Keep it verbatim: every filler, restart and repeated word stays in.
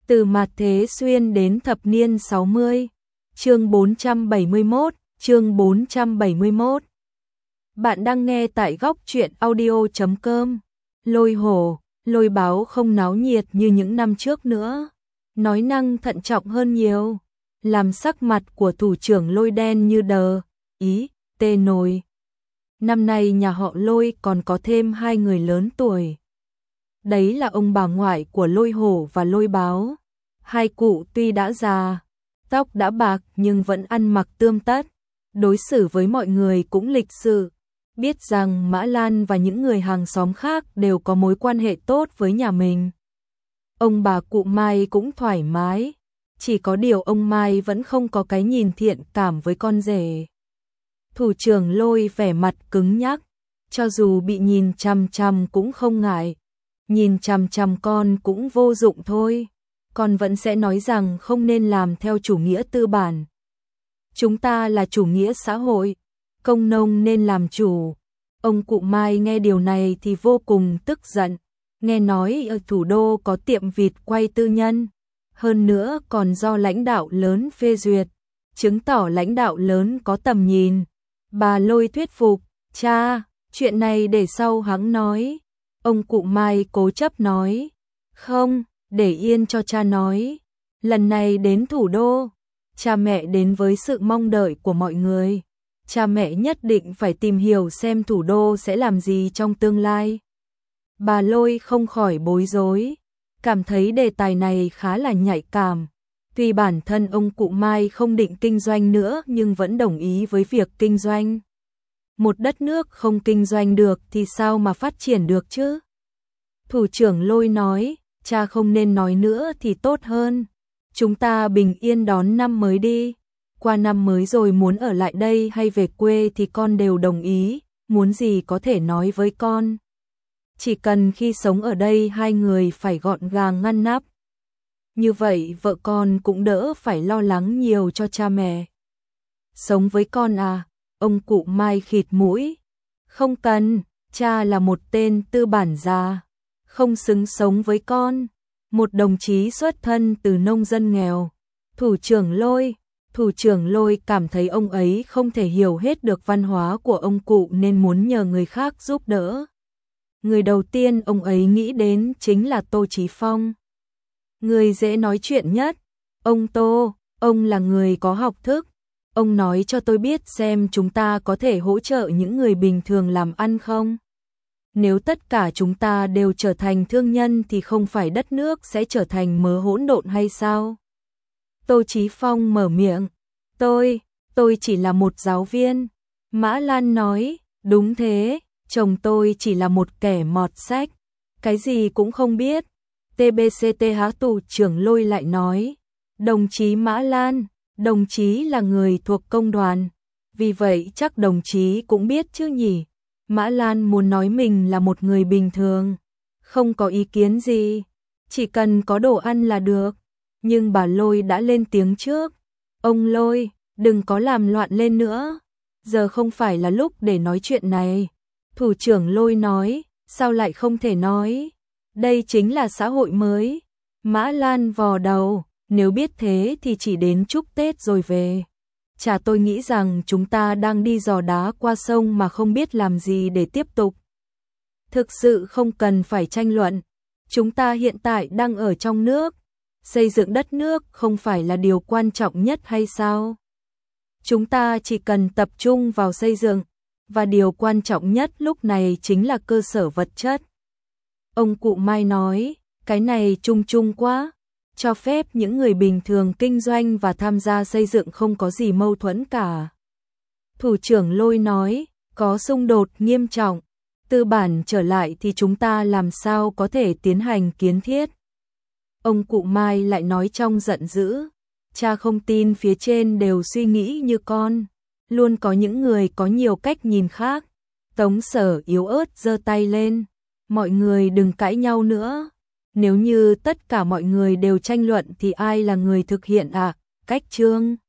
Từ Mạt Thế Xuyên đến thập niên sáu mươi. Chương bốn trăm bảy mươi mốt, chương bốn trăm bảy mươi mốt. Bạn đang nghe tại góc truyện audio chấm com. Lôi hổ, lôi báo không náo nhiệt như những năm trước nữa. Nói năng thận trọng hơn nhiều, làm sắc mặt của thủ trưởng Lôi đen như đờ, ý, tê nồi. Năm nay nhà họ Lôi còn có thêm hai người lớn tuổi. Đấy là ông bà ngoại của Lôi hổ và Lôi báo. Hai cụ tuy đã già, tóc đã bạc nhưng vẫn ăn mặc tươm tất, đối xử với mọi người cũng lịch sự. Biết rằng Mã Lan và những người hàng xóm khác đều có mối quan hệ tốt với nhà mình. Ông bà cụ Mai cũng thoải mái, chỉ có điều ông Mai vẫn không có cái nhìn thiện cảm với con rể. Thủ trưởng Lôi vẻ mặt cứng nhắc, cho dù bị nhìn chằm chằm cũng không ngại, nhìn chằm chằm con cũng vô dụng thôi, con vẫn sẽ nói rằng không nên làm theo chủ nghĩa tư bản. Chúng ta là chủ nghĩa xã hội, công nông nên làm chủ. Ông cụ Mai nghe điều này thì vô cùng tức giận, nghe nói ở thủ đô có tiệm vịt quay tư nhân, hơn nữa còn do lãnh đạo lớn phê duyệt, chứng tỏ lãnh đạo lớn có tầm nhìn. Bà Lôi thuyết phục, cha, chuyện này để sau hắn nói. Ông cụ Mai cố chấp nói, không, để yên cho cha nói. Lần này đến thủ đô, cha mẹ đến với sự mong đợi của mọi người. Cha mẹ nhất định phải tìm hiểu xem thủ đô sẽ làm gì trong tương lai. Bà Lôi không khỏi bối rối, cảm thấy đề tài này khá là nhạy cảm. Tuy bản thân ông cụ Mai không định kinh doanh nữa nhưng vẫn đồng ý với việc kinh doanh. Một đất nước không kinh doanh được thì sao mà phát triển được chứ? Thủ trưởng Lôi nói, cha không nên nói nữa thì tốt hơn. Chúng ta bình yên đón năm mới đi. Qua năm mới rồi muốn ở lại đây hay về quê thì con đều đồng ý, muốn gì có thể nói với con. Chỉ cần khi sống ở đây hai người phải gọn gàng ngăn nắp. Như vậy vợ con cũng đỡ phải lo lắng nhiều cho cha mẹ. Sống với con à? Ông cụ Mai khịt mũi. Không cần, cha là một tên tư bản già, không xứng sống với con. Một đồng chí xuất thân từ nông dân nghèo. Thủ trưởng Lôi, thủ trưởng Lôi cảm thấy ông ấy không thể hiểu hết được văn hóa của ông cụ nên muốn nhờ người khác giúp đỡ. Người đầu tiên ông ấy nghĩ đến chính là Tô Chí Phong. Người dễ nói chuyện nhất. Ông Tô, ông là người có học thức. Ông nói cho tôi biết xem chúng ta có thể hỗ trợ những người bình thường làm ăn không? Nếu tất cả chúng ta đều trở thành thương nhân thì không phải đất nước sẽ trở thành mớ hỗn độn hay sao? Tô Chí Phong mở miệng. Tôi, tôi chỉ là một giáo viên. Mã Lan nói, đúng thế, chồng tôi chỉ là một kẻ mọt sách, cái gì cũng không biết. tê bê xê tê há tù trưởng Lôi lại nói, đồng chí Mã Lan, đồng chí là người thuộc công đoàn, vì vậy chắc đồng chí cũng biết chứ nhỉ. Mã Lan muốn nói mình là một người bình thường, không có ý kiến gì, chỉ cần có đồ ăn là được. Nhưng bà Lôi đã lên tiếng trước. Ông Lôi, đừng có làm loạn lên nữa. Giờ không phải là lúc để nói chuyện này. Thủ trưởng Lôi nói, sao lại không thể nói? Đây chính là xã hội mới. Mã Lan vò đầu, nếu biết thế thì chỉ đến chúc Tết rồi về. Chả tôi nghĩ rằng chúng ta đang đi dò đá qua sông mà không biết làm gì để tiếp tục. Thực sự không cần phải tranh luận. Chúng ta hiện tại đang ở trong nước. Xây dựng đất nước không phải là điều quan trọng nhất hay sao? Chúng ta chỉ cần tập trung vào xây dựng, và điều quan trọng nhất lúc này chính là cơ sở vật chất. Ông cụ Mai nói, cái này chung chung quá, cho phép những người bình thường kinh doanh và tham gia xây dựng không có gì mâu thuẫn cả. Thủ trưởng Lôi nói, có xung đột nghiêm trọng, tư bản trở lại thì chúng ta làm sao có thể tiến hành kiến thiết. Ông cụ Mai lại nói trong giận dữ, cha không tin phía trên đều suy nghĩ như con, luôn có những người có nhiều cách nhìn khác. Tống Sở yếu ớt giơ tay lên, mọi người đừng cãi nhau nữa, nếu như tất cả mọi người đều tranh luận thì ai là người thực hiện ạ? À? Cách Trương